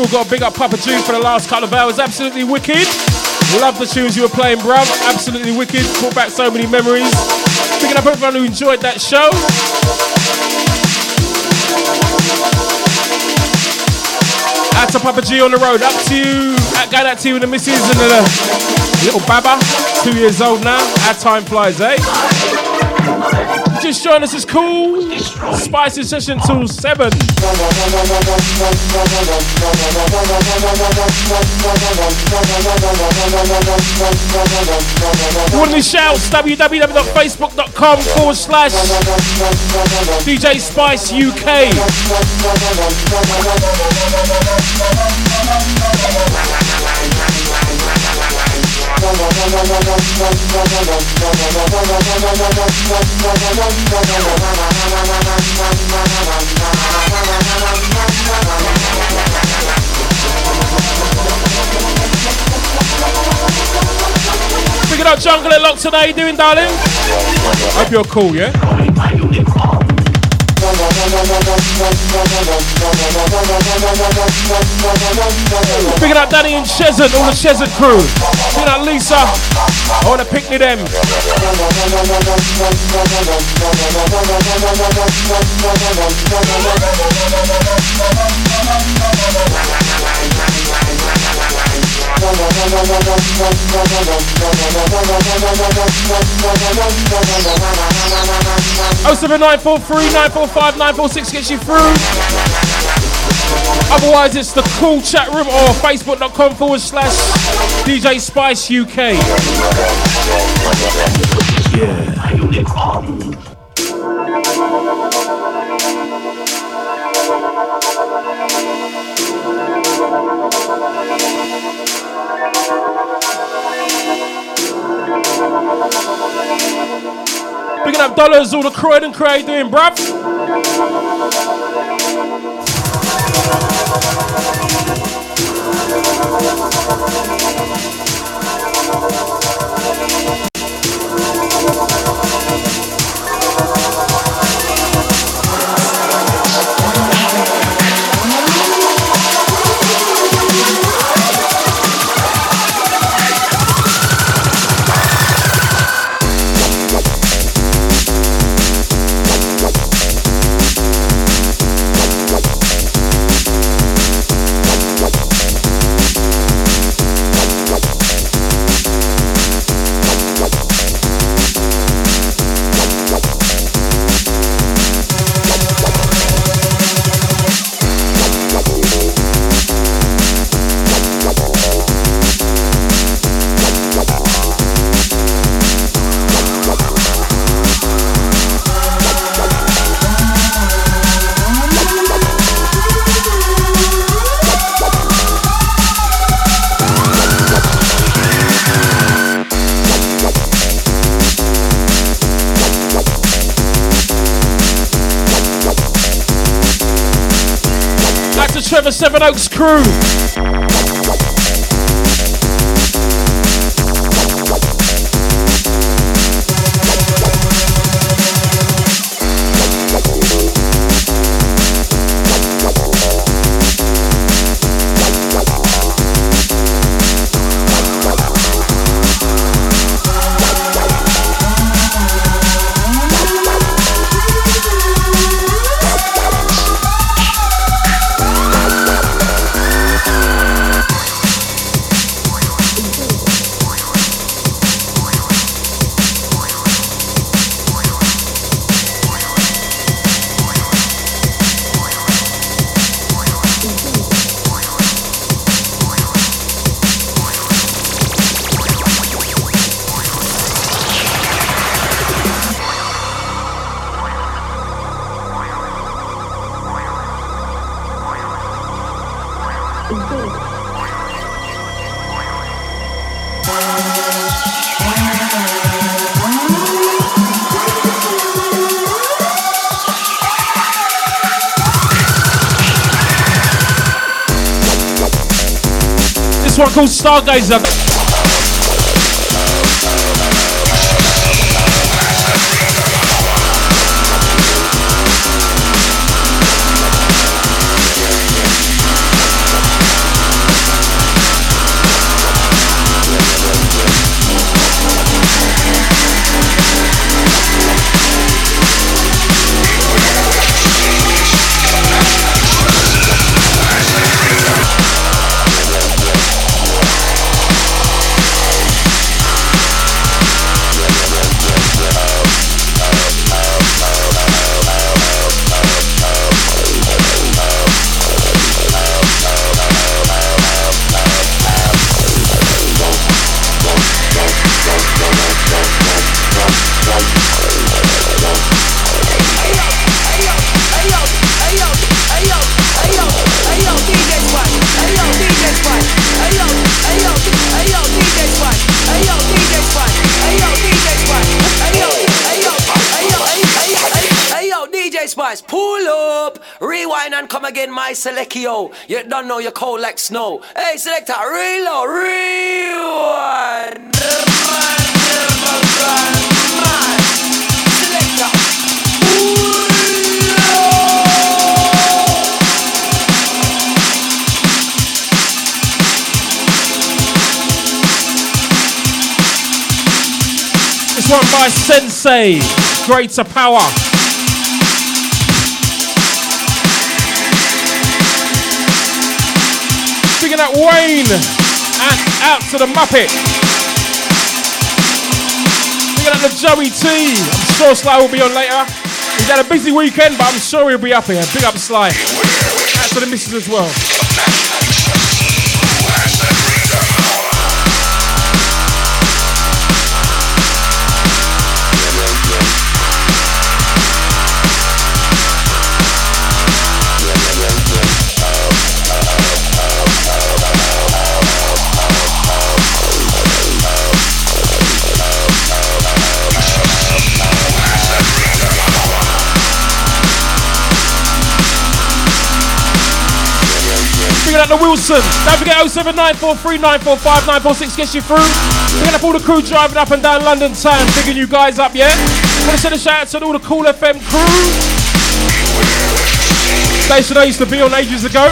all got to big up Papa G for the last couple of hours. Absolutely wicked. Love the tunes you were playing, bruv. Absolutely wicked. Brought back so many memories. Picking up everyone who enjoyed that show. Out to Papa G on the road. Up to you. Going out to you and the missus and the little baba. 2 years old now. Our time flies, eh? Just join us, it's cool. Spicy session till 7. Want any shouts? www.facebook.com/DJ Spice UK. Pick it up, Jungle at Lock today. How you doing, darling? Hope you're cool, yeah? Picking up Danny and Shezard, all the Shezard crew. Picking up Lisa. I want to picnic them. Oh, 7943 945 946 gets you through. Otherwise, it's the cool chat room or facebook.com/DJ Spice UK. Picking up dollars, all the Croydon crew, how you doing, bruv? Trevor Seven Oaks crew. This one called Stargazer. Spice, pull up. Rewind and come again, my Selectio. You don't know you're cold like snow. Hey, Selector, reload, rewind. Selector, pull This one by Sensei, Greater Power. Picking up Wayne and out to the Muppet. Picking up the Joey T. I'm sure Sly will be on later. He's had a busy weekend, but I'm sure he'll be up here. Big up Sly. Out to the missus as well. At the Wilson. Don't forget 07943945946 gets you through. Picking up all the crew driving up and down London town, picking you guys up, yeah? Want to send a shout out to all the Cool FM crew. Station I used to be on ages ago.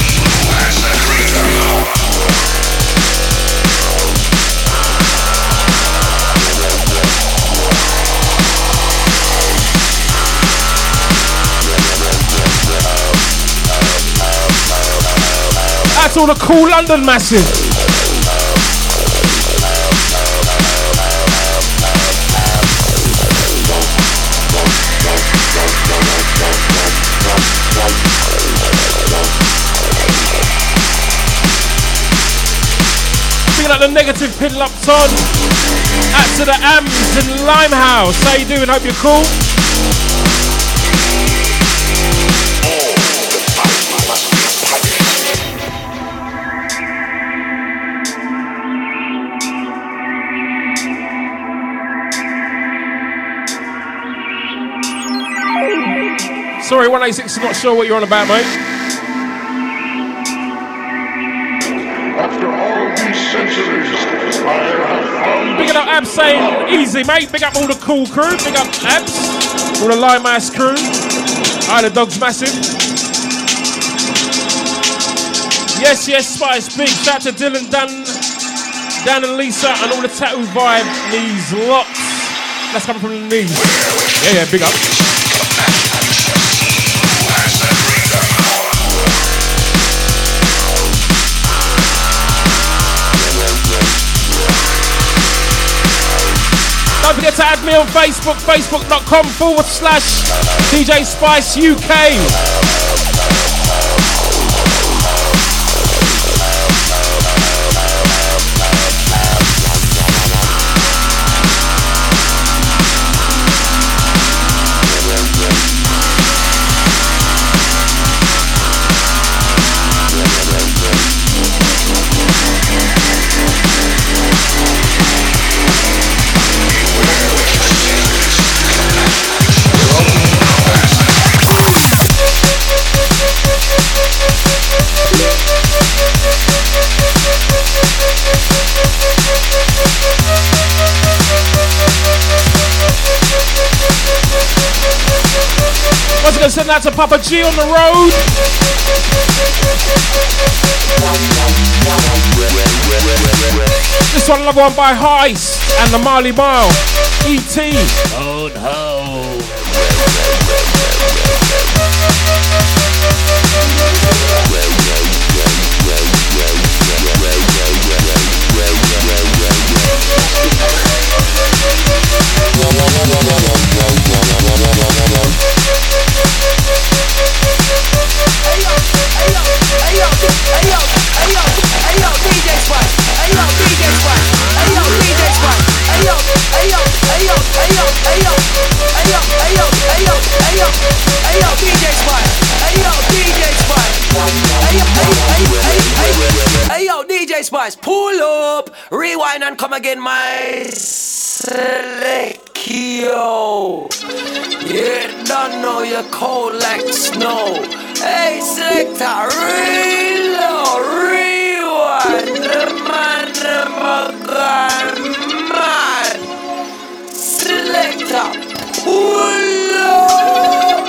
That's all the Cool London massive. Picking up the negative piddle up ton. Out to the Ams in Limehouse. How you doing? Hope you're cool. Sorry, 186 is not sure what you're on about, mate. After all these centuries, I have found... Big up Abs saying, easy, mate. Big up all the cool crew. Big up Abs. All the Limehouse crew. Aye, the dog's massive. Yes, Spice. Big shout to Dylan, Dan and Lisa and all the Tattoo Vibe knees lots. That's coming from the knees. Yeah, big up. Don't forget to add me on Facebook, facebook.com/DJ Spice UK. Once again, send that to Papa G on the road. This one, another one by Heist and the Marley Mile. E.T. Oh no. DJ Spice, pull up, rewind and come again, my select. Selectio. You don't know you're cold like snow. Hey, selector, reload, rewind, man, selector, pull up.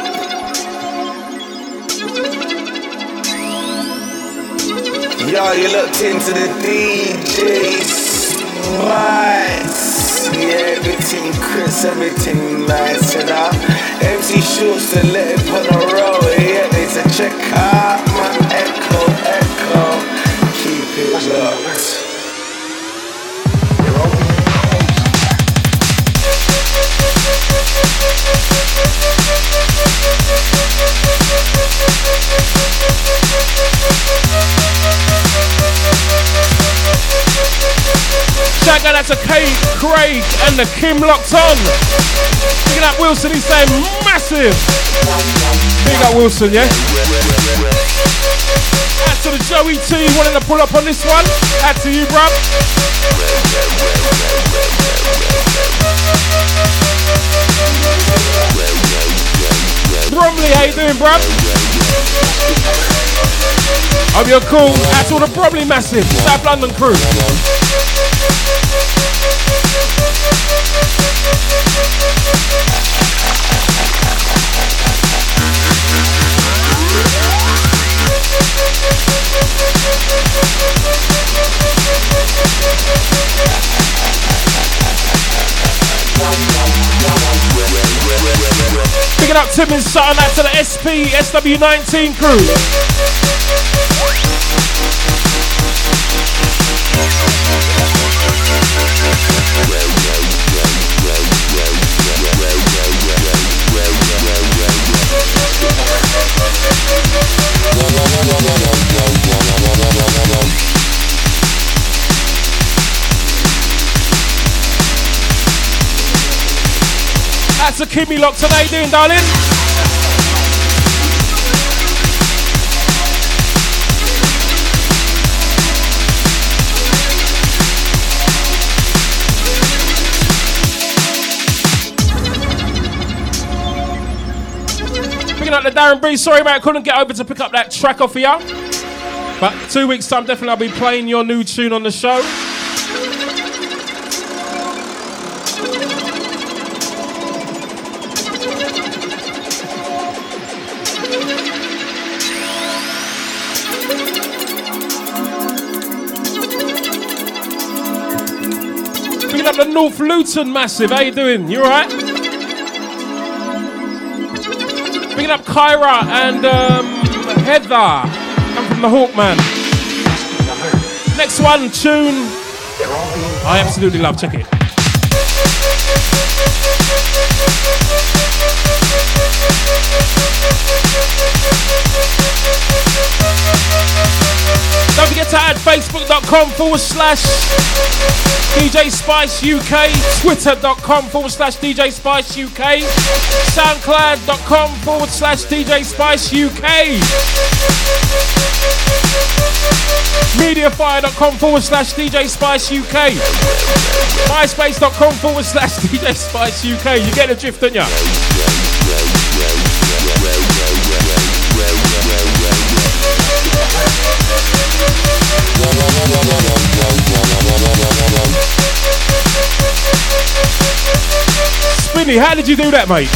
Yo, you looked into the DJ's lights. Yeah, everything crisp, everything nice, you know. MC Shorts to let it on the road. Yeah, they to check out my echo. Keep it locked. Shout out to Kate, Craig, and the Kim locked on. Picking up Wilson, he's saying massive. Big up Wilson, yeah? Out to the Joey T, wanting to pull up on this one. Out to you, bruv. Bromley, how you doing, bruv? Hope you're cool. Out to all the Bromley massive, South London crew. Picking up Tim and Sutton out to the SP SW19 crew. That's a Kimmy lock today. How you doing, darling? Picking up the Darren Breeze. Sorry, mate, I couldn't get over to pick up that track off of you. But 2 weeks' time, definitely I'll be playing your new tune on the show. Picking up the North Luton massive. How you doing? You alright? Picking up Kyra and Heather. I'm from the Hawkman. Next one, tune I absolutely love. Check it. Don't forget to add facebook.com/DJ Spice UK, twitter.com/DJ Spice UK, soundcloud.com/DJ Spice UK, mediafire.com/DJ Spice UK, myspace.com/DJ Spice UK. You get the drift, don't you? Spinny, how did you do that, mate?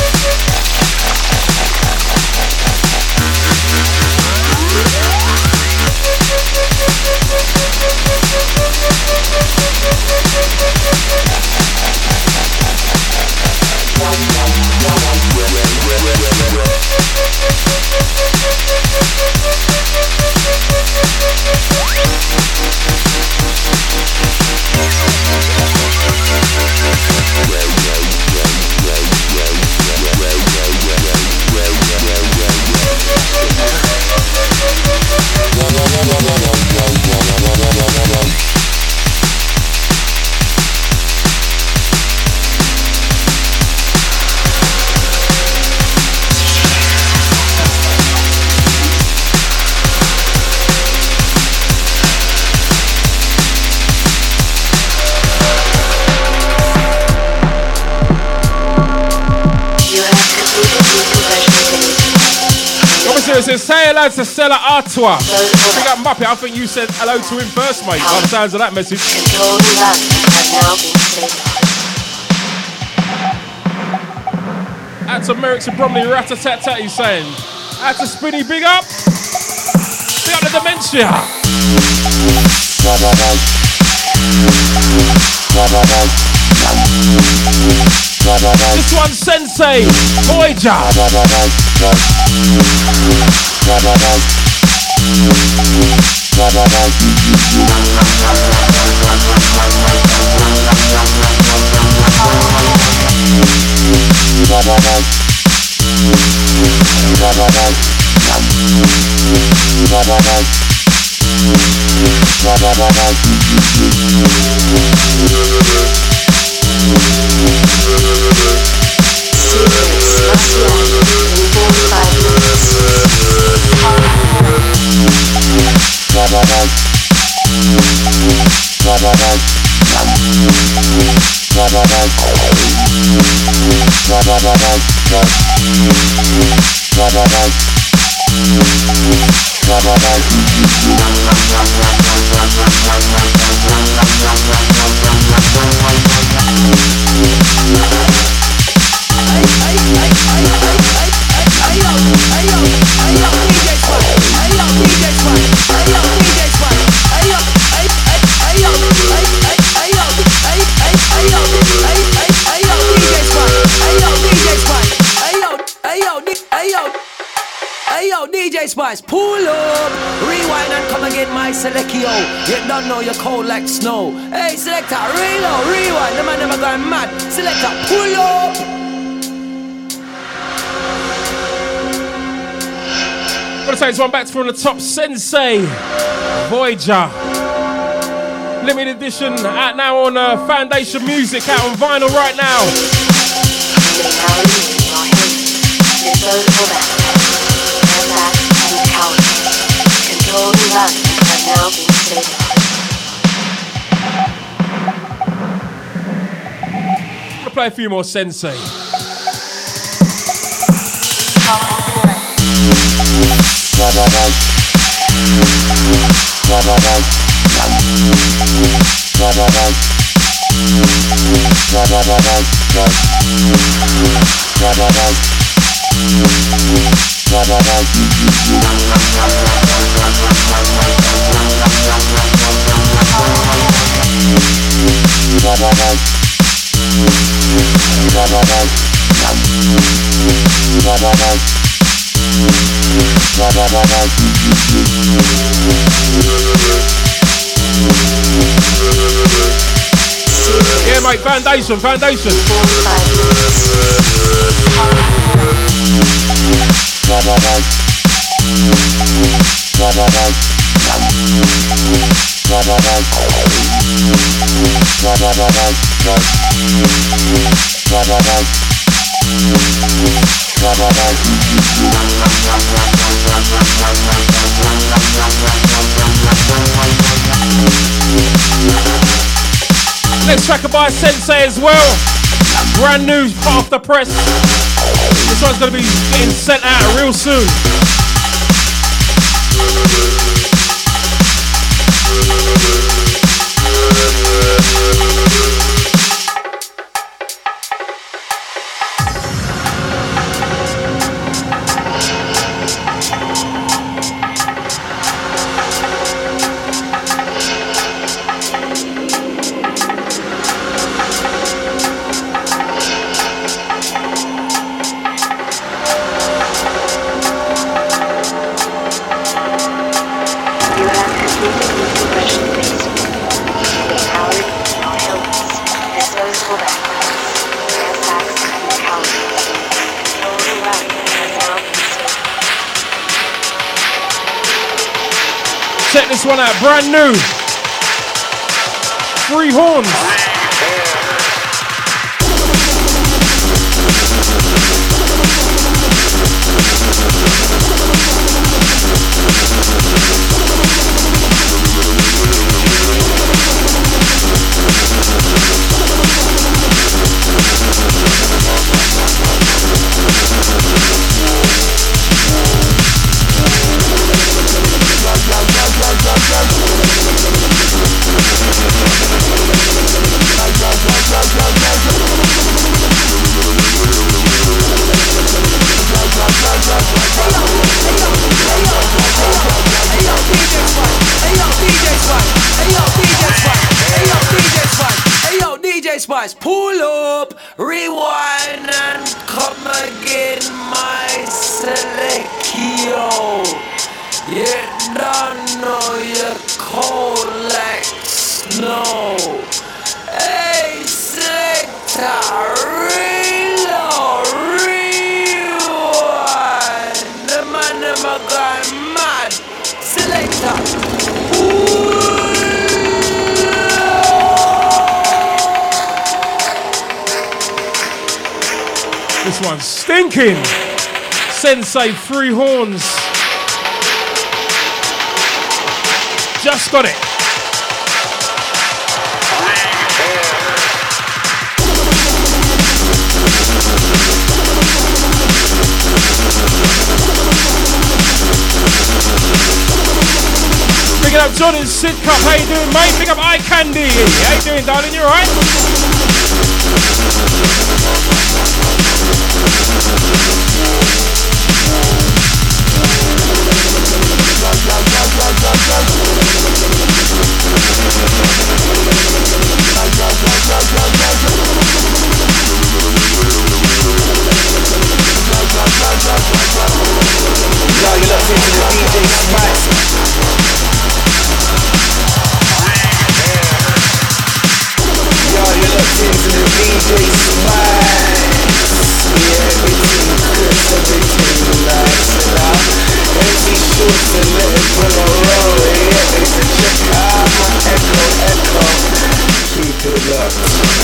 Andrew says, say hello to Stella Artois. Big up Muppet. I think you said hello to him first, mate. By the sounds of that message. Control and love have now been stabilized. Out to Merrick's and Bromley, rat-a-tat-tat, he's saying. Out to Spinny, big up. Big up the dementia. This one's Sensei, Voyager. Spice, pull up, rewind and come again, my Selectio. You don't know you're cold like snow. Hey, selector, reload, rewind. The man never gone mad. Selector, pull up. I'm gonna take this one back from the top. Sensei, Voyager. Limited edition out now on Foundation Music, out on vinyl right now. Control and love have now been stabilized. I'm gonna play a few more Sensei. Yeah, mate, Foundation. Next track by Sensei as well. Brand new, half the press. This one's gonna be getting sent out real soon. Check this one out, brand new. Free horns. Spice, pull up, rewind and come again, my Selectio. You don't know you're cold like snow. Hey, Selector, reload, rewind. The man never got mad. Selector. This one's stinking. Sensei, 3 horns. Just got it. Big up John and Sid Cup. How you doing, mate? Big up Eye Candy. How you doing, darling? You alright? Yo, you look into the DJ Spice. Yo, you look into the DJ Spice. Yeah, everything Chris, everything nice. MC Shorts and let it pull a roll. Yeah, it's a check out my echo. Keep it locked.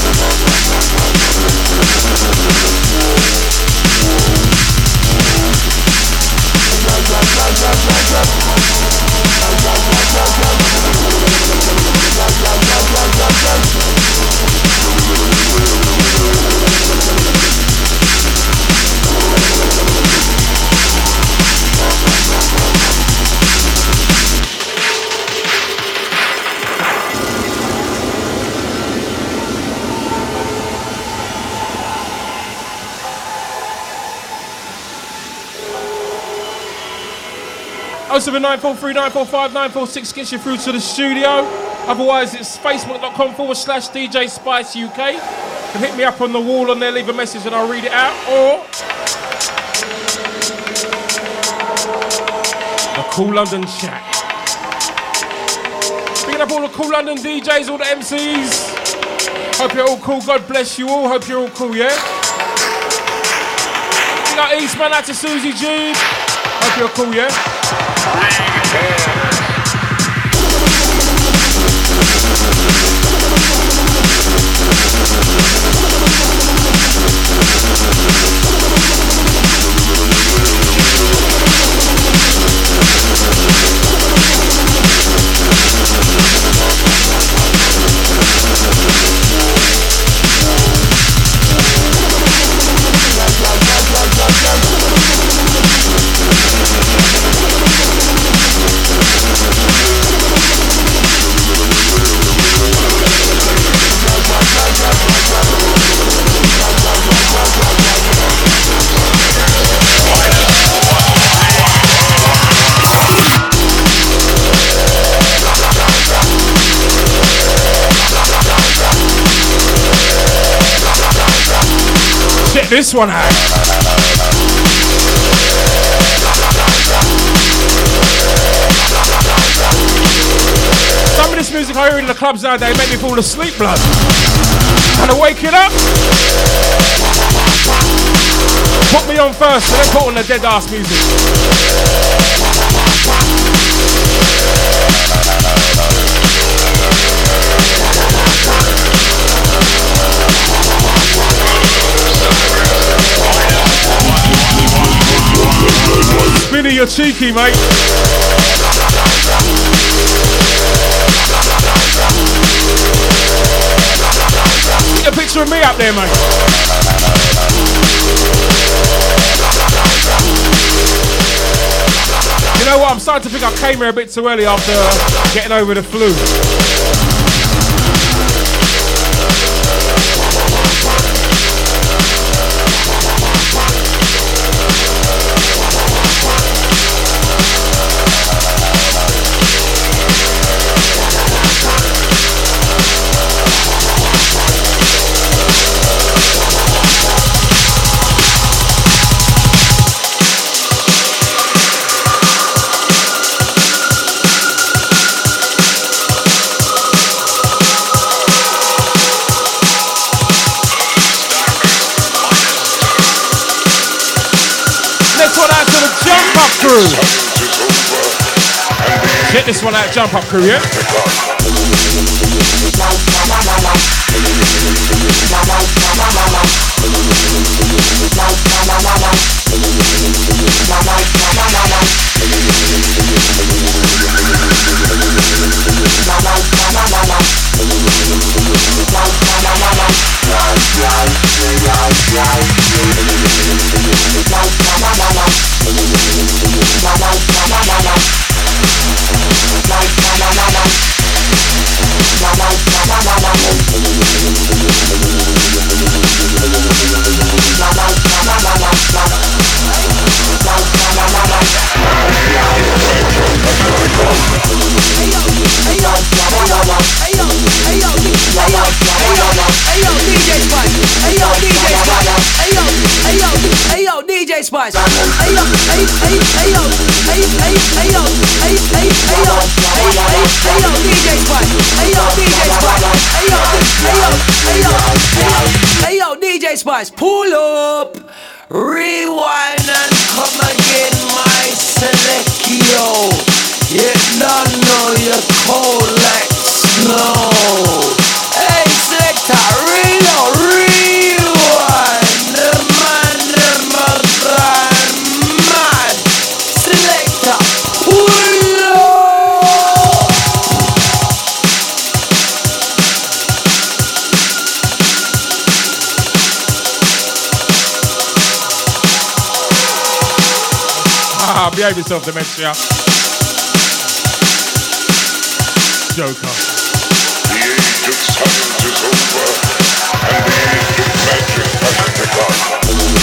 Oh, 07943945946 gets you through to the studio. Otherwise, it's facebook.com/DJ Spice UK. You can hit me up on the wall on there, leave a message and I'll read it out. Or the Cool London chat. Picking up all the Cool London DJs, all the MCs. Hope you're all cool. God bless you all. Hope you're all cool, yeah? We got Eastman out to Susie Jude. Hope you're cool, yeah? Check this one out. Some of this music I hear in the clubs nowadays make me fall asleep, blood. Kind of wake it up. Put me on first, and then put on the dead ass music. Spinny, you're cheeky, mate. Get a picture of me up there, mate. You know what? I'm starting to think I came here a bit too early after getting over the flu. Check this one out, Jump Up Crew, yeah? DJ Spice. Hey yo, hey yo, hey yo, DJ Spice. Hey yo, DJ Spice. Hey yo, DJ Spice. Pull up, rewind and come again, my selectio. You don't know you're cold like snow. Hey selector, rewind. Behave yourself, Dementia. Joker. The age of science is over, and the age of magic has begun.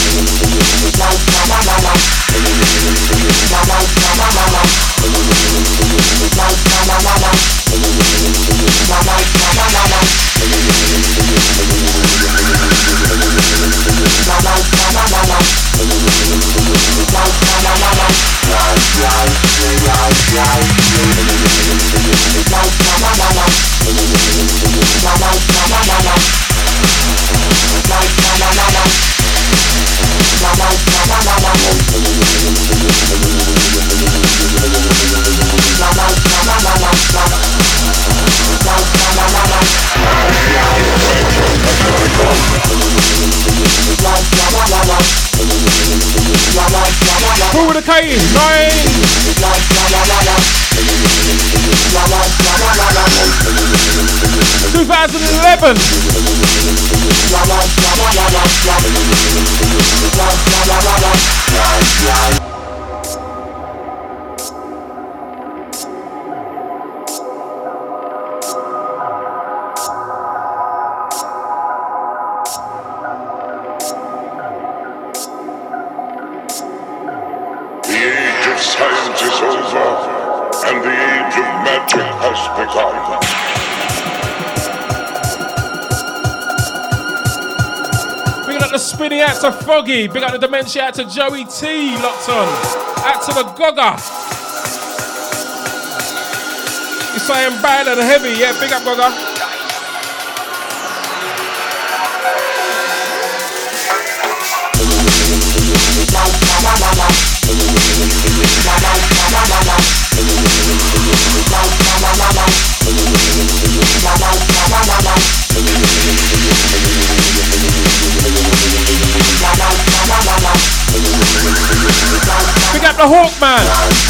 Who with a K? 2011. Science is over, and the age of magic has begun. Big up the Spinny out to Foggy. Big up the Dementia out to Joey T. Locked on. Out to the Gogga. You're saying bad and heavy, yeah? Big up Gogga. Pick up the Hawkman.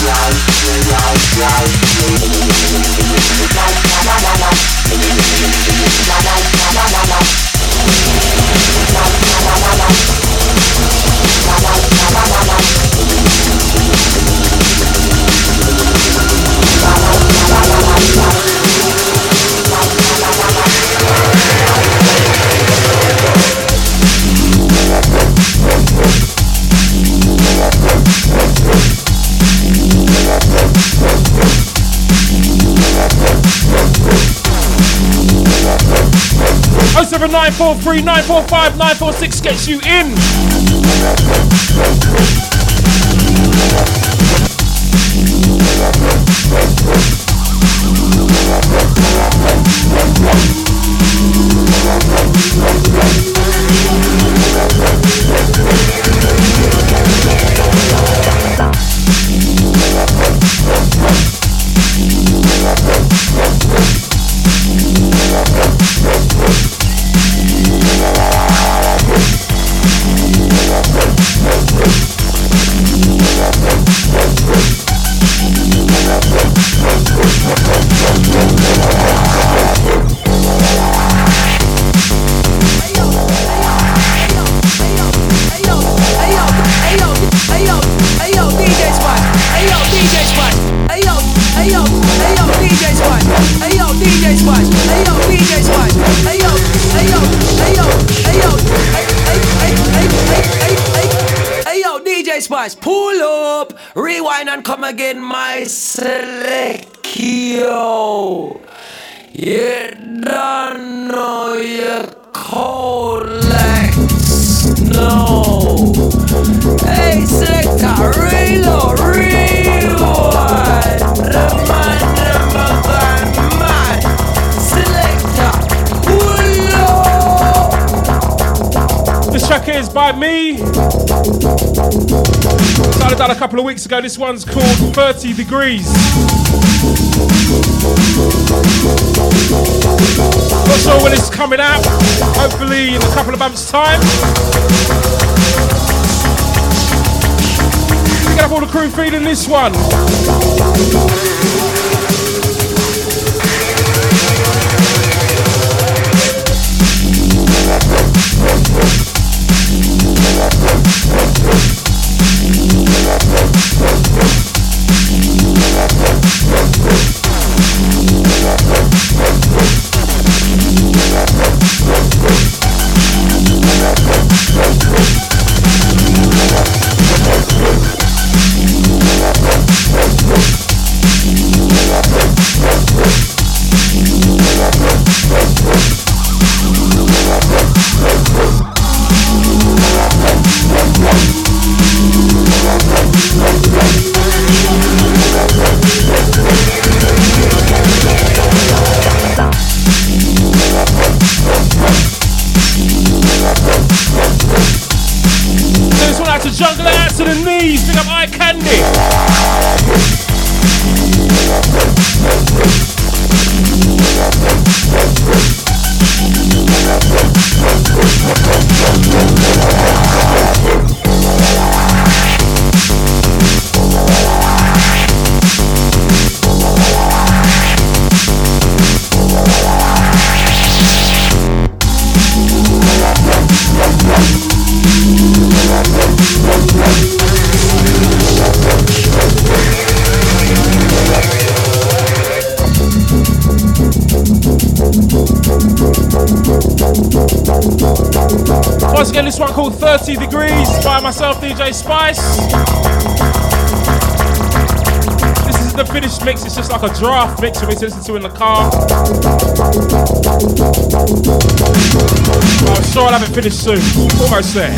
Oh 7943 945 946 gets you in. rewind and come again, my Selekio. You don't know you're cold like snow. Hey, selector, reload, rewind. The man, selector, pull. This track is by me. Started done a couple of weeks ago. This one's called 30 Degrees. Not sure when it's coming out. Hopefully in a couple of months' time. Pick up all the crew feeding this one. Jungle out to the knees, pick up Eye Candy. Once again, this one called 30 Degrees by myself, DJ Spice. This is the finished mix, it's just like a draft mix for me to listen to in the car. I'm sure I'll have it finished soon. Almost there.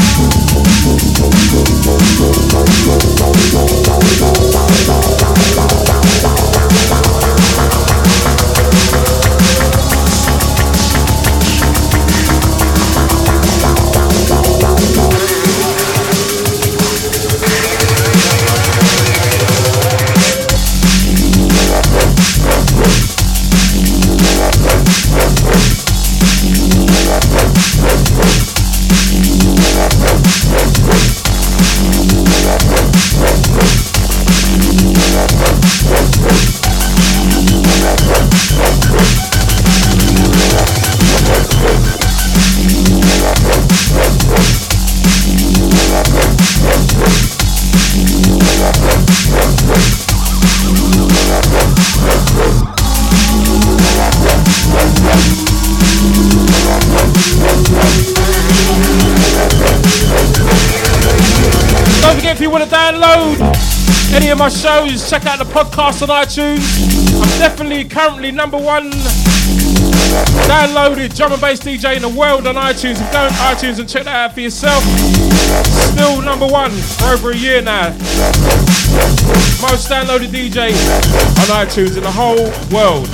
Don't forget, if you want to download any of my shows, check out the podcast on iTunes. I'm definitely currently #1 downloaded drum and bass DJ in the world on iTunes. Go on iTunes and check that out for yourself. Still #1 for over a year now. Most downloaded DJ on iTunes in the whole world.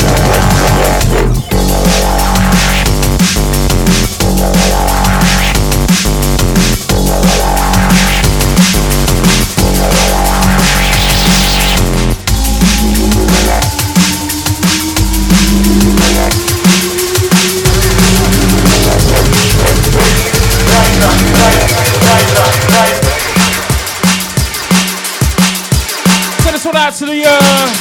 Out to the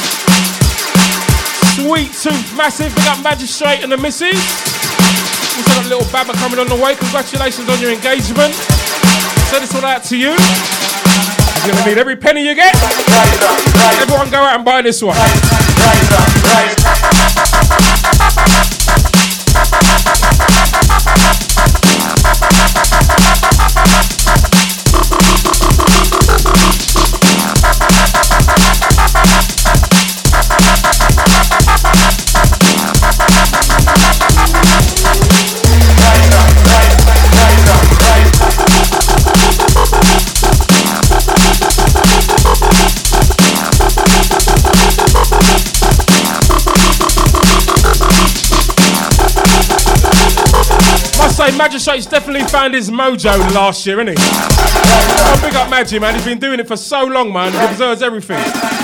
Sweet Tooth Massive, big up Magistrate and the missus. Also got a little Baba coming on the way. Congratulations on your engagement. Send this one out to you. You're gonna need every penny you get. Everyone go out and buy this one. say Magistrate's definitely found his mojo last year, innit he? Oh, big up Maggie, man. He's been doing it for so long, man. He deserves everything.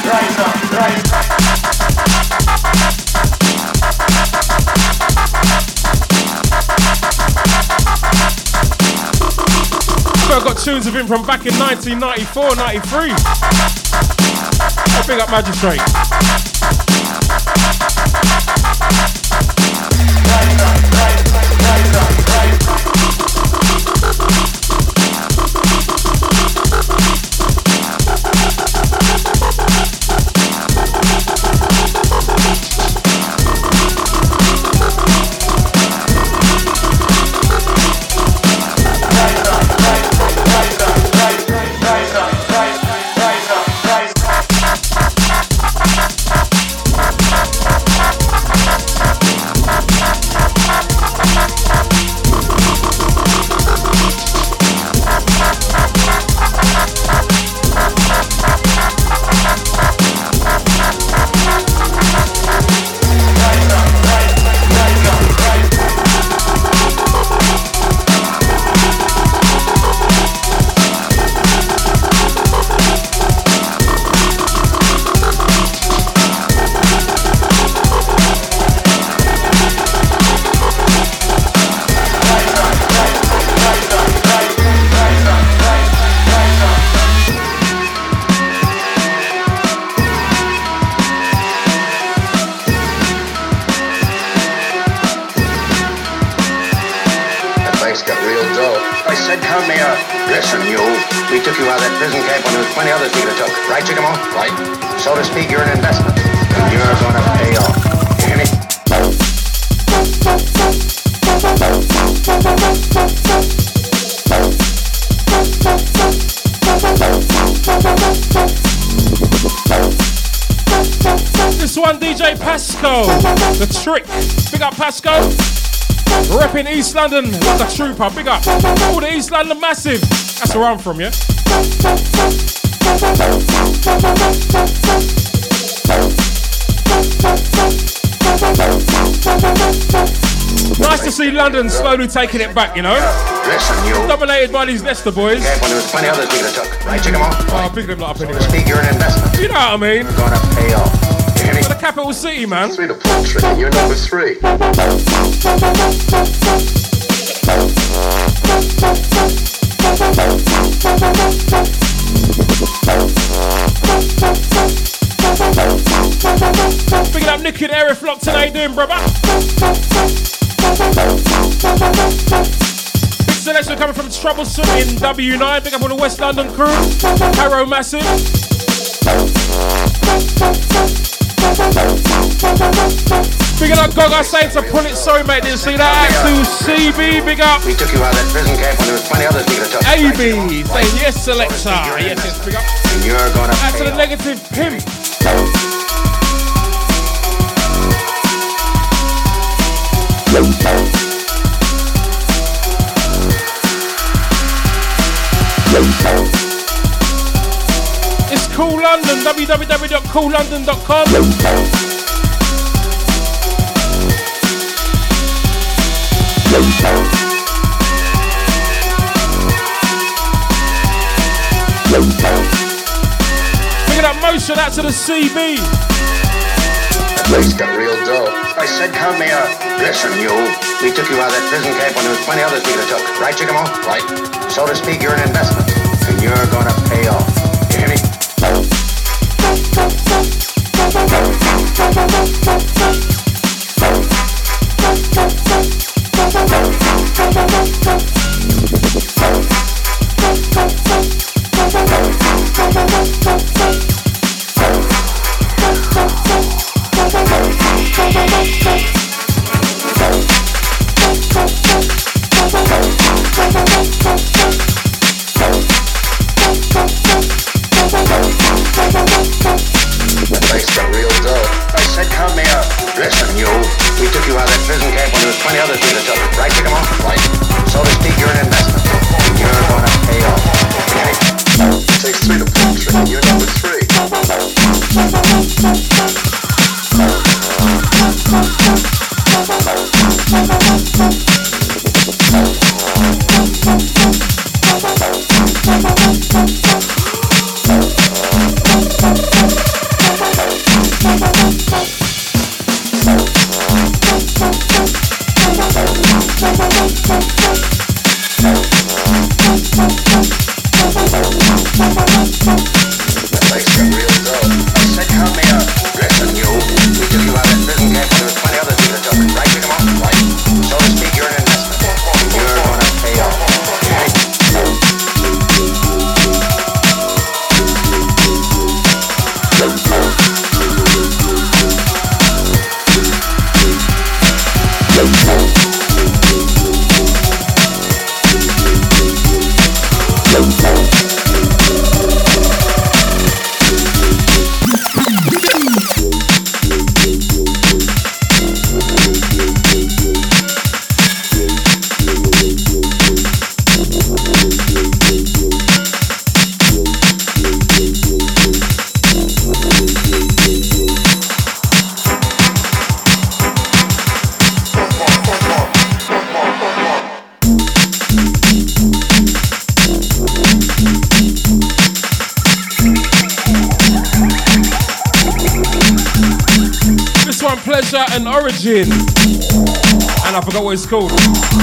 So I've got tunes of him from back in 1994, 93. Oh, big up Magistrate. The Trick. Big up Pasco. Repping East London like a trooper. Big up. All the East London massive. That's where I'm from, yeah? Nice to see London slowly taking it back, you know? Dominated by these Leicester boys. Oh, big them up anyway. You know what I mean? For the capital city, man. 3 to Portrait, and you're number 3. Picking up Nick and Eric Flockton, how you doing, brother? Big selection coming from Troublesome in W9. Pick up on the West London crew. Harrow Massive. Big up Gaga saying to pull it, sorry mate, didn't see that. To CB, big up. We took you out of that prison camp when there was plenty others we could have touched. AB saying yes, selector. Yes, big up. And you're gonna out to the negative pimp. It's Cool London, www.coollondon.com. Picking up motion out to the CB. That place got real dull. I said, count me out. Listen, you. We took you out of that prison camp when there was plenty others we could have took. Right, Chicamo? Right. So to speak, you're an investment. And you're gonna pay off. You hear me? And Origin, and I forgot what it's called.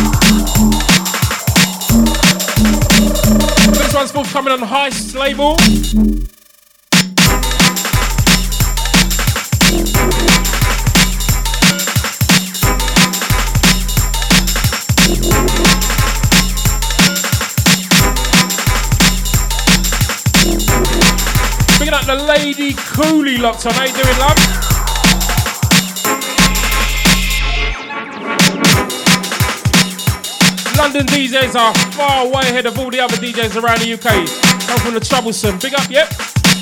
This one's forthcoming on Heist label. Picking up the Lady Cooley locked on. How you doing, love? London DJs are far way ahead of all the other DJs around the UK. Come from the Troublesome. Big up, yep.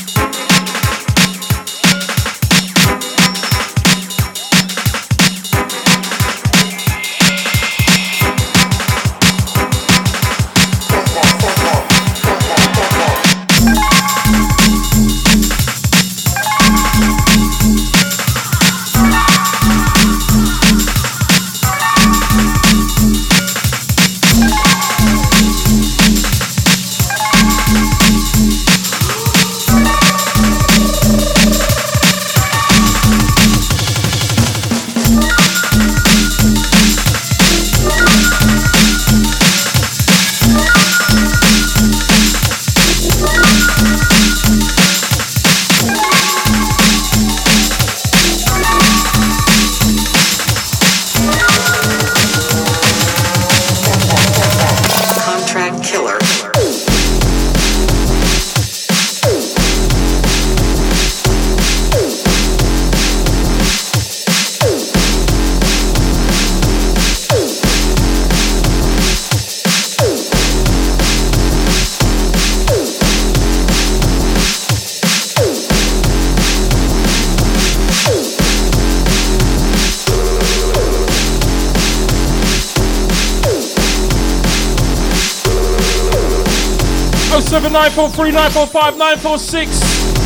Oh, 7943 945 946.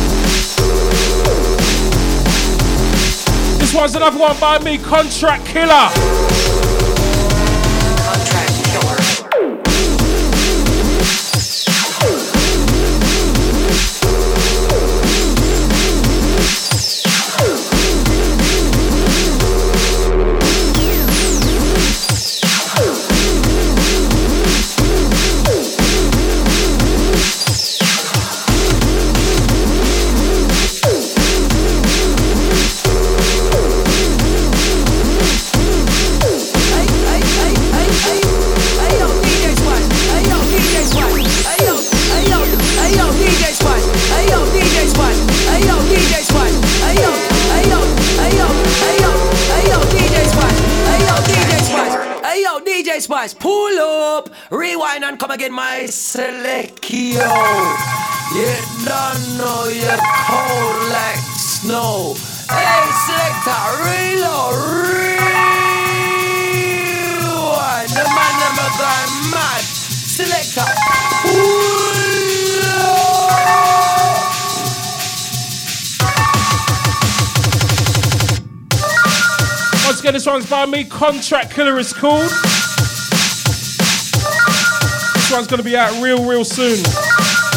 This one's another one by me, Contract Killer. Contract Killer. Spice, pull up, rewind and come again, my Selectio. You don't know you're cold like snow. Hey, selector, reload, rewind. The man never gone mad. Selector, pull up. Once again, this one's by me, Contract Killer is called. This one's gonna be out real soon.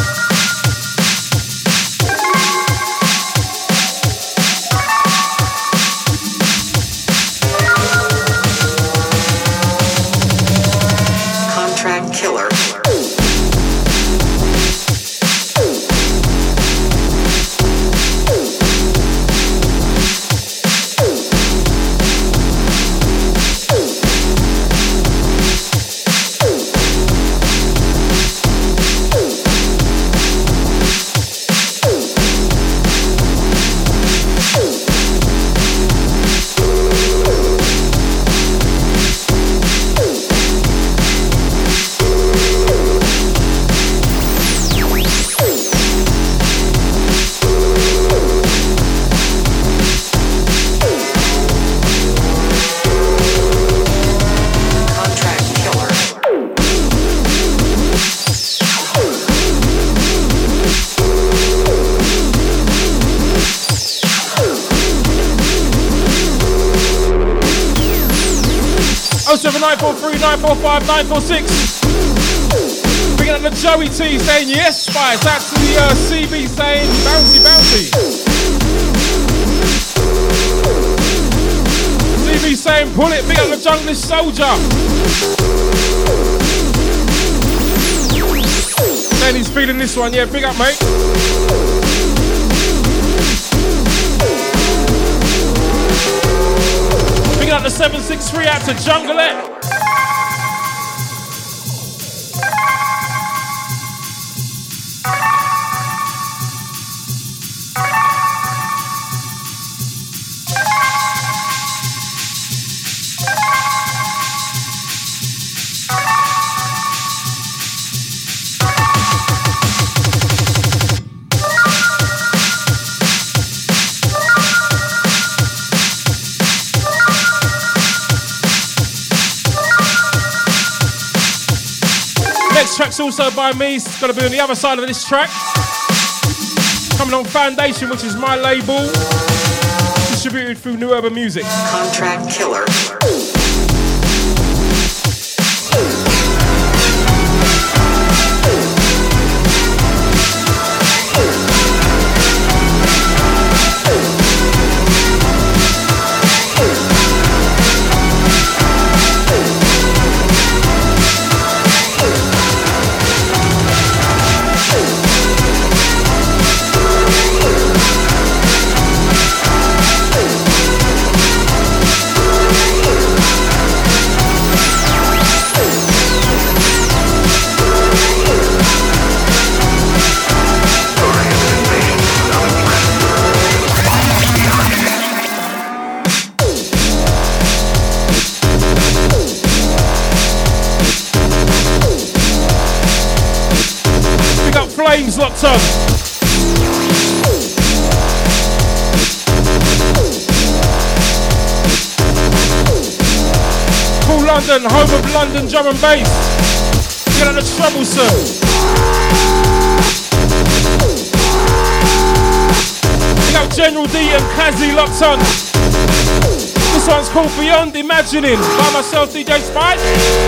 07943 945 946. Bringing up the Joey T saying yes, Spice. Out to the CB saying bouncy, bouncy. CB saying pull it. Big up the Junglist Soldier. Saying he's feeling this one. Yeah, big up, mate. Big up the 763 out to Junglet. Track's also by me. It's going to be on the other side of this track. Coming on Foundation, which is my label. Distributed through New Urban Music. Contract Killer. Flames locked on. Cool London, home of London drum and bass. Get out the troublesome. We got General D and Kazi locked on. This one's called Beyond Imagining by myself, DJ Spice.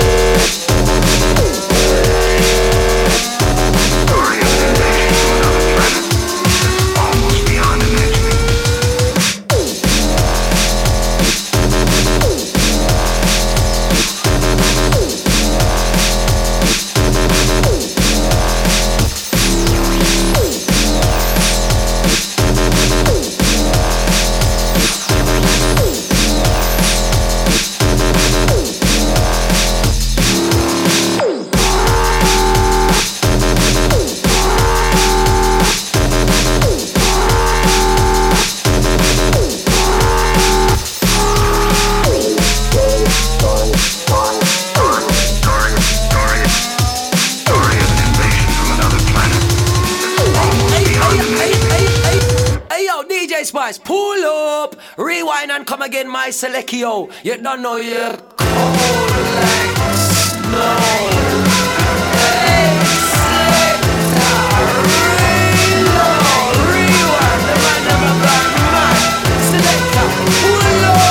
Pull up, rewind and come again, my Selectio. You don't know you're cold like snow. Hey, Selector, reload, rewind, the man never gone mad. Selector, pull up.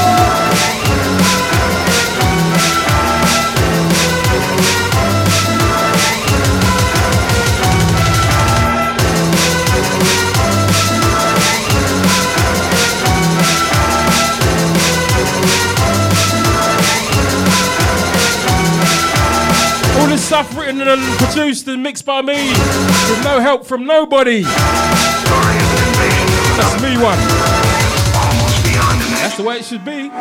Stuff written and produced and mixed by me with no help from nobody. That's me one. That's the way it should be.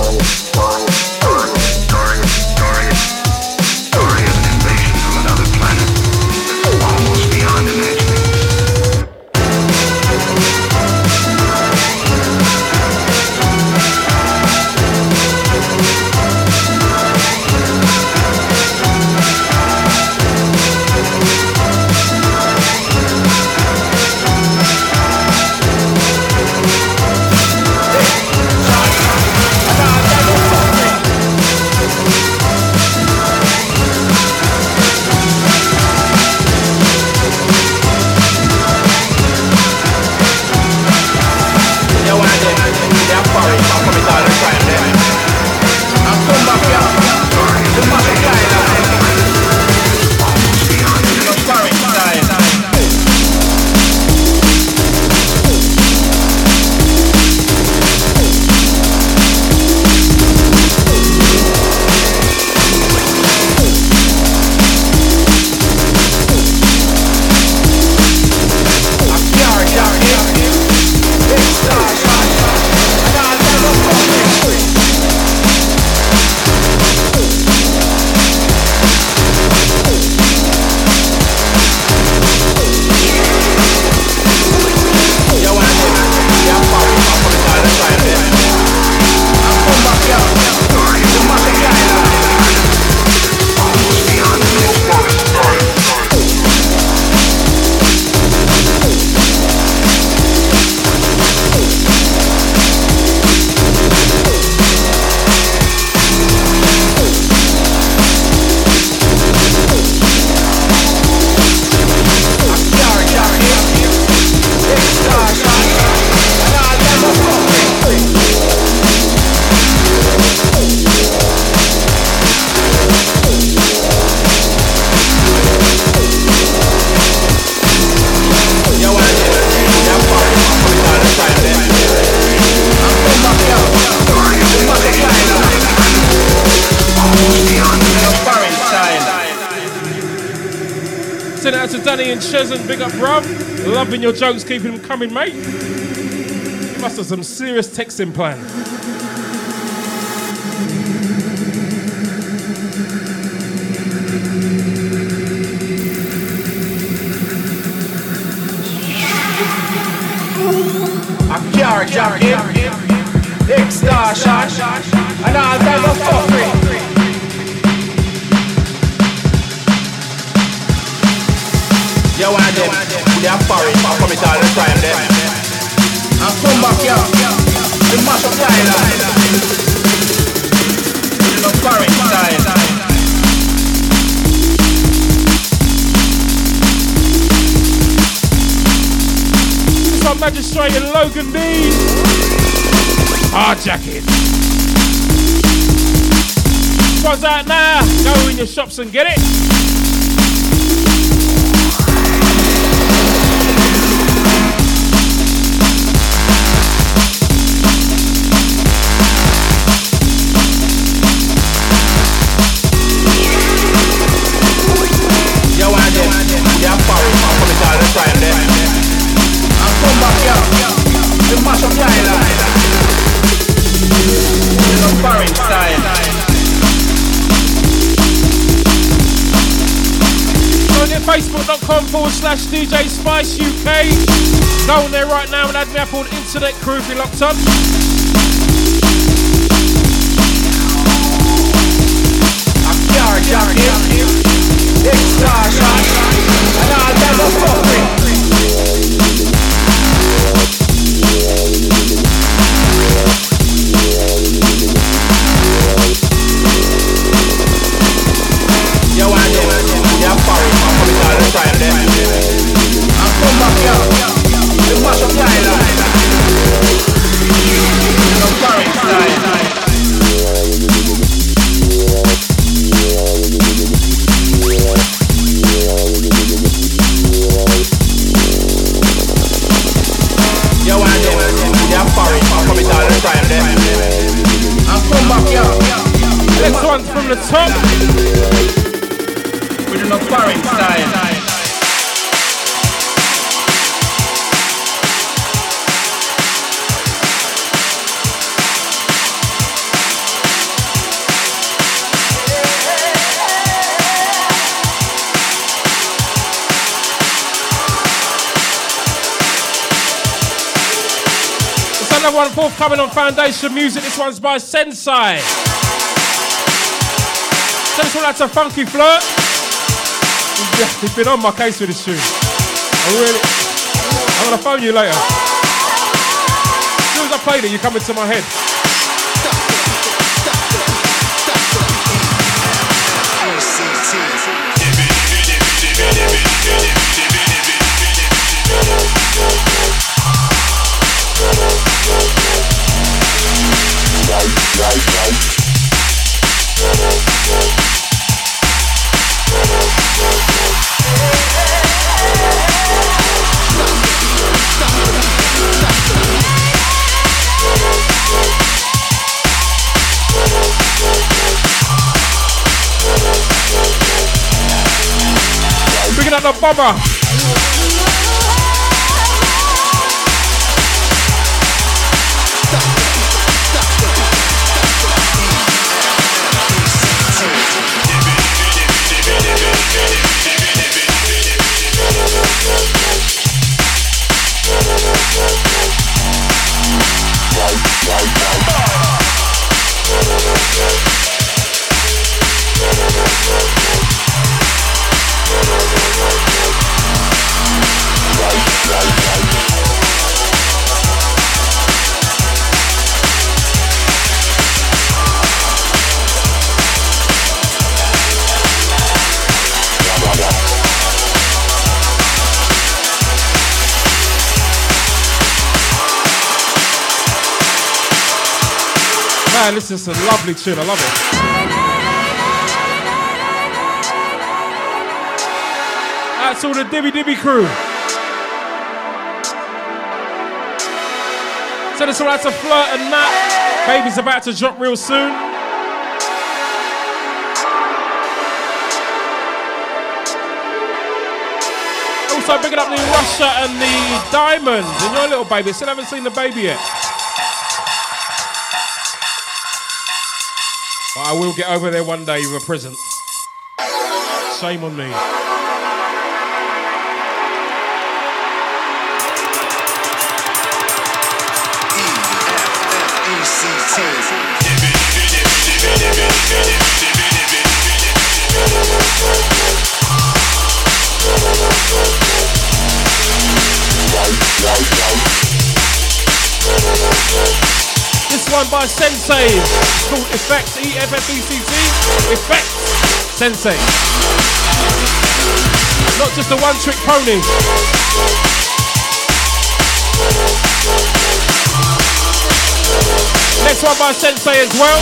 Danny and Chesn, big up, bruv. Loving your jokes, keeping them coming, mate. You must have some serious texting plan. A car jockey, extortion, and all type of fuckery. You want them, they are foreign, come it all the time then. And come back here, the mash up island. You know, foreign style. Some magistrate and Logan D. Hard jacket. What's out now? Go in your shops and get it. You want them, they are foreign, come it all the time then. Come back here, the mash up island. You know, foreign style. Go on Facebook.com/DJ Spice UK. Go on there right now and add me up on Internet Crew if you're locked on. A car jockey, extortion, and all type of fuckery. You want them, they are foreign, come it all the time then. And come back here, the mash up island. You know, foreign style. You want them, they are foreign, come it all the time then. And come back here. Next one's from the top. With an foreign style. one forthcoming on Foundation Music. This one's by Sensei. So this one that's a Funky Flirt. He's been on my case with this tune. I'm gonna phone you later. As soon as I played it, you come into my head. Bringing up the bomber. Man, this is a lovely tune, I love it. That's all the Dibby Dibby crew. So this one, that's a Flirt and Nat. Baby's about to drop real soon. Also picking up the Russia and the Diamond. And your little baby, still haven't seen the baby yet. I will get over there one day with a present. Shame on me. This one by Sensei. It's called Effects, E-F-F-E-C-T. Effects, Sensei. Not just a one-trick pony. Next one by Sensei as well.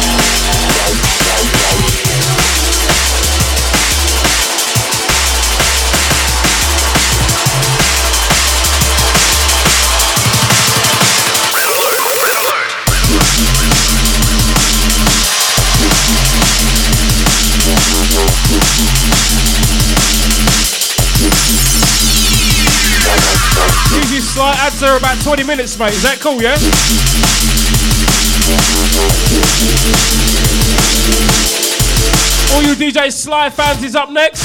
Usually slight ads are about 20 minutes, mate. Is that cool, yeah? All you DJ Sly fans is up next.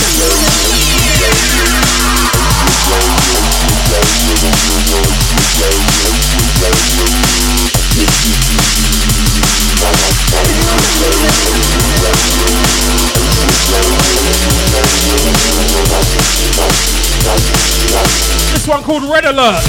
This one called Red Alert.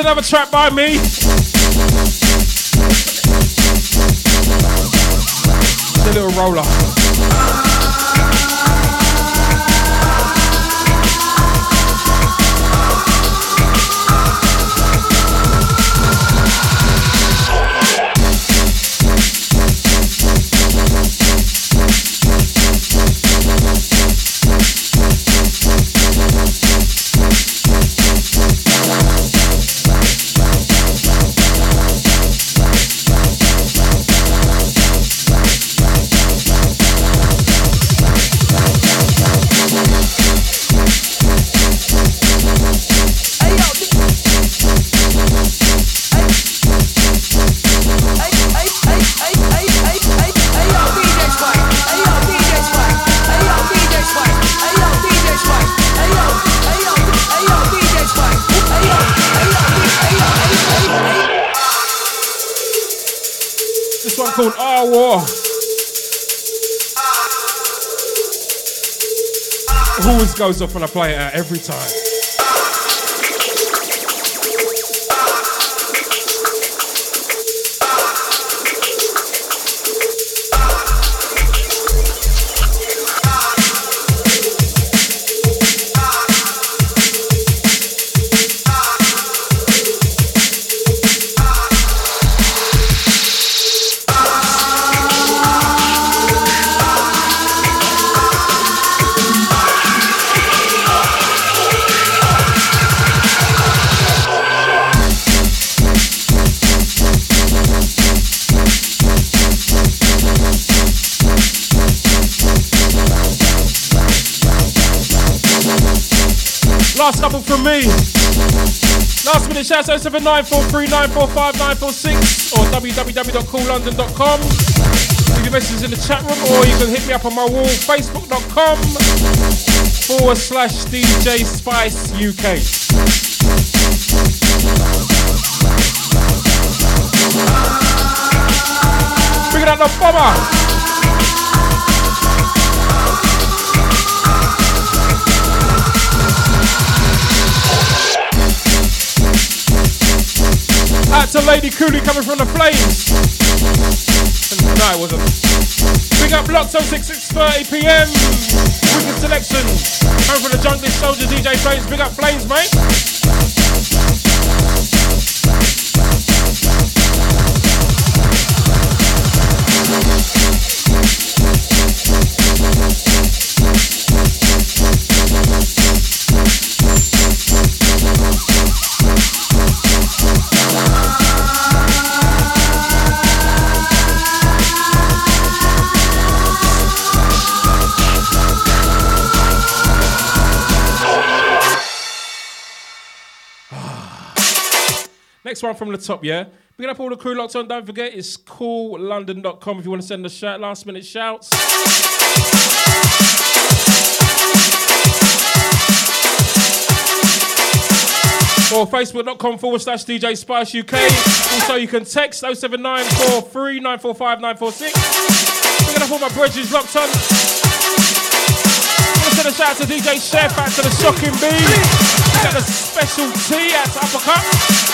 another track by me. It's a little roller. Called Our War. Always goes off when I play it out every time. Last couple from me. Last minute shouts 07943945946 or www.coollondon.com. Leave your messages in the chat room or you can hit me up on my wall, facebook.com/DJ Spice UK. Bringing out the bomber. Out to Lady Cooley coming from the Flames. No, it wasn't. Big up Locked on 6:30 PM. Wicked selection. Coming from the Junglish Soldier DJ Flames. Big up Flames, mate. Next one from the top, yeah? Picking up all the crew locked on. Don't forget, it's coollondon.com if you want to send us last minute shouts. Or facebook.com/DJ Spice UK. Also, you can text 07943 945 946. Picking up all my bridges locked on. Send a shout out to DJ Chef, out to the Shocking Bee. We got the Special T, out to Uppercut.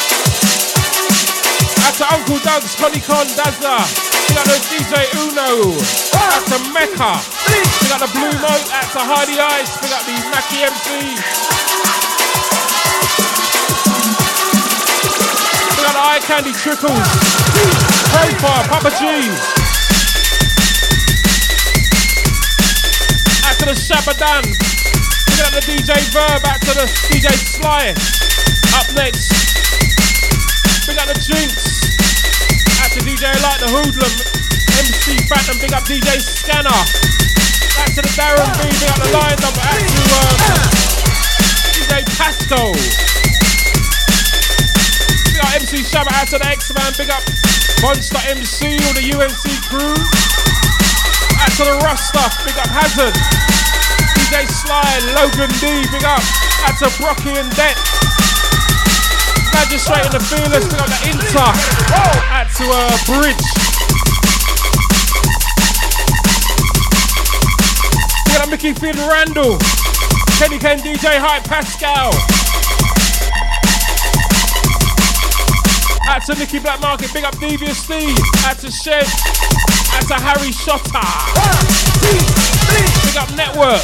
Out to Uncle Doug's, Connie Con, Dazzler. We got the DJ Uno. Out to Mecca. We got the Blue Note, out to Hardy Ice. We got the Mackie MC. We got the Eye Candy Trickles. Profile, Papa G. Out to the Shabadan. We got the DJ Verb, out to the DJ Sly. Up next. We got the Jinx. Out to DJ Like the Hoodlum. MC Phantom, big up DJ Scanner. Out to the Darren B, big up the Lion Number. Out to DJ Pasco. Big up MC Shabba, out to the X-Man. Big up Monster MC, all the UMC crew. Out to the Rough Stuff, big up Hazard. DJ Sly, Logan D, big up. Out to Brocky and Det. Magistrate and the Fearless, big up the Inter. Out to Bridge. We got Mickey Finn Randall. Kenny Ken DJ Hype Pascal. Out to Nicky Black Market, big up Devious Steve. Out to Shed. Out to Harry Shotter. 1, 2, 3. Big up Network.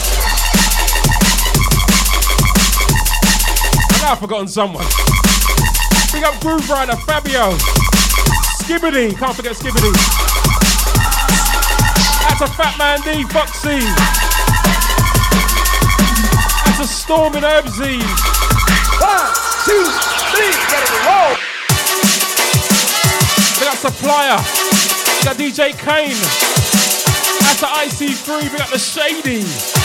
I know I've forgotten someone. Big up Groove Rider, Fabio. Skibbity, can't forget Skibbity. Out to Fat Man D, Foxy. Out to Storm and Herbsy. 1, 2, 3, ready to roll. Big up Supplier. Big up DJ Kane. Out to IC3, big up The Shady.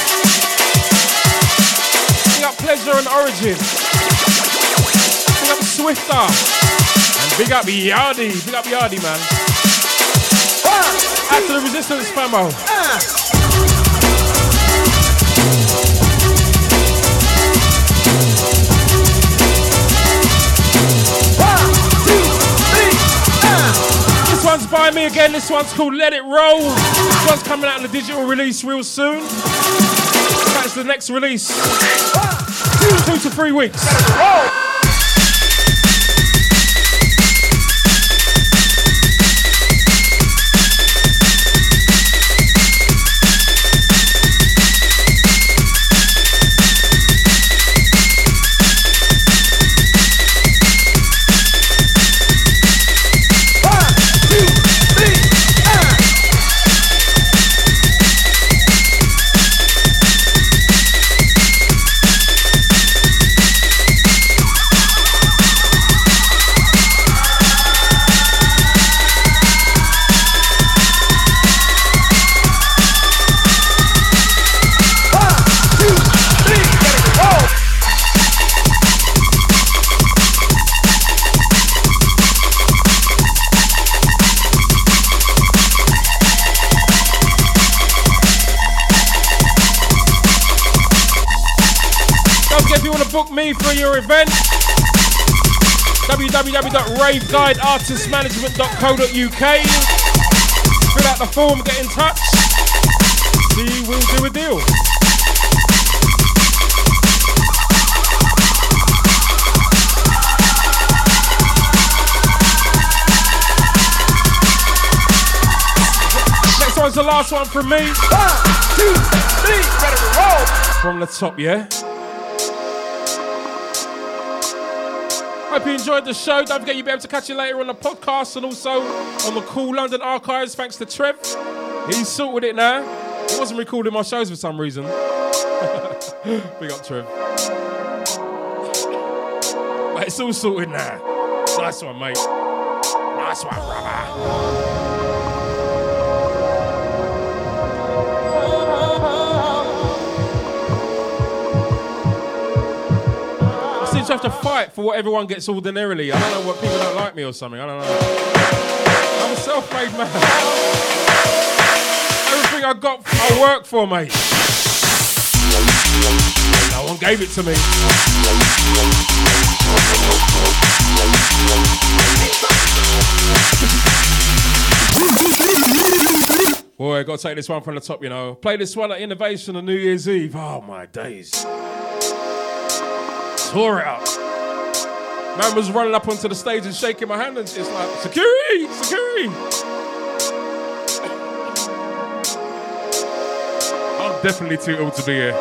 Big up Pleasure and Origin. Big up Swifter. And big up Yardi. Big up Yardi, man. Out to the Resistance famo. This one's by me again. This one's called Let It Roll. This one's coming out in the digital release real soon. That's the next release. 2 to 3 weeks. Let it roll. Book me for your event. www.raveguideartistmanagement.co.uk. Fill out the form, get in touch. See, we'll do a deal. Next one's the last one from me. 1, 2, 3, ready to roll. From the top, yeah? Hope you enjoyed the show. Don't forget you'll be able to catch it later on the podcast and also on the Cool London archives, thanks to Trev. He's sorted it now. He wasn't recording my shows for some reason. Big up, Trev. But it's all sorted now. Nice one, mate. Nice one, brother. To have to fight for what everyone gets ordinarily. I don't know what people don't like me or something. I don't know. I'm a self-made man. Everything I got, I work for, mate. No one gave it to me. Boy, I got to take this one from the top, you know. Play this one at Innovation on New Year's Eve. Oh, my days. Tore it up. Man was running up onto the stage and shaking my hand and it's like, security, security. I'm definitely too old to be here.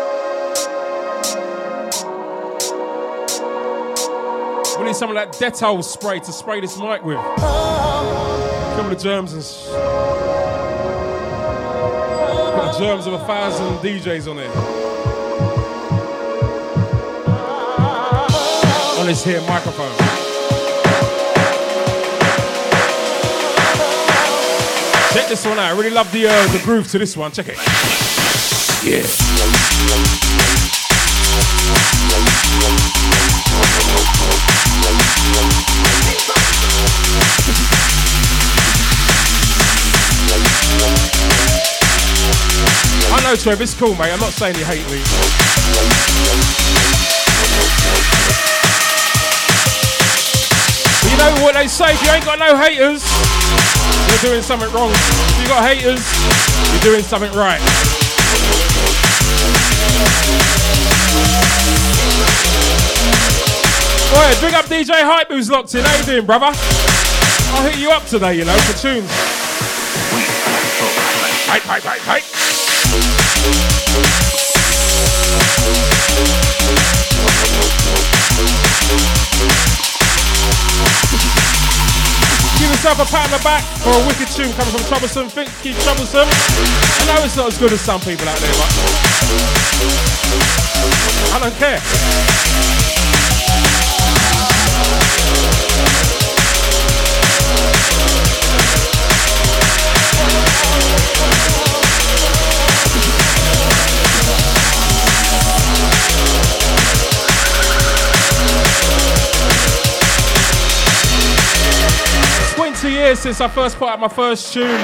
We need some of that Dettol spray to spray this mic with. Kill the germs and put the germs of 1,000 DJs on it. On this here microphone. Check this one out. I really love the groove to this one. Check it. Yeah. I know, Trev, it's cool, mate. I'm not saying you hate me. You know what they say, if you ain't got no haters, you're doing something wrong. If you got haters, you're doing something right. Boy, Yeah, big up DJ Hype who's locked in. How you doing, brother? I'll hit you up today, you know, for tunes. Hype. Give yourself a pat on the back for a wicked tune coming from Troublesome. Think keep Troublesome. I know it's not as good as some people out there, but I don't care. Years since I first put out my first tune.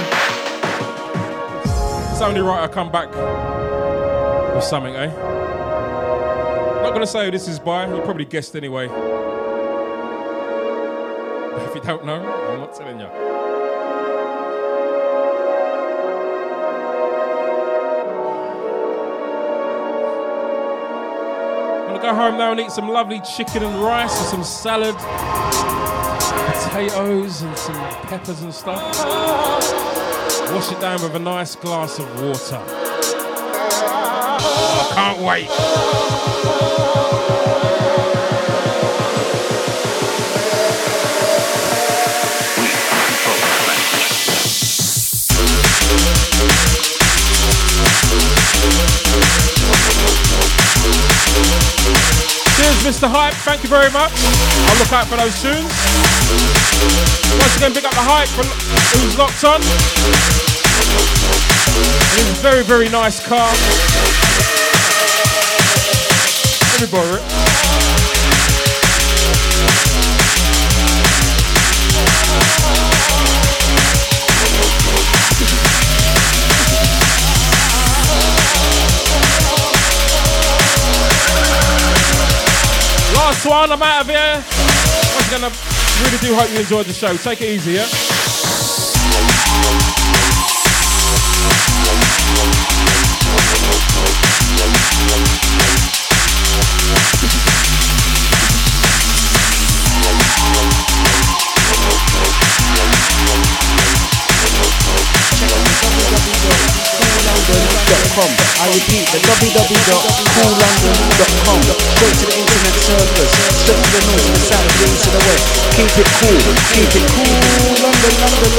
It's only right I come back with something, eh? Not gonna say who this is by, you probably guessed anyway. But if you don't know, I'm not telling you. I'm gonna go home now and eat some lovely chicken and rice and some salad. Potatoes and some peppers and stuff. Wash it down with a nice glass of water. Oh, I can't wait. Cheers, Mr. Hype. Thank you very much. I'll look out for those tunes. Once again, pick up the Hype for who's locked on. It's a very, very nice car. Let me borrow it. Last one, I'm out of here. Once again, I really do hope you enjoyed the show. Take it easy, yeah? I repeat, the www.coollondon.com. Straight to the internet servers, straight to the north, to the south, to the east, to the west. Keep it cool, London.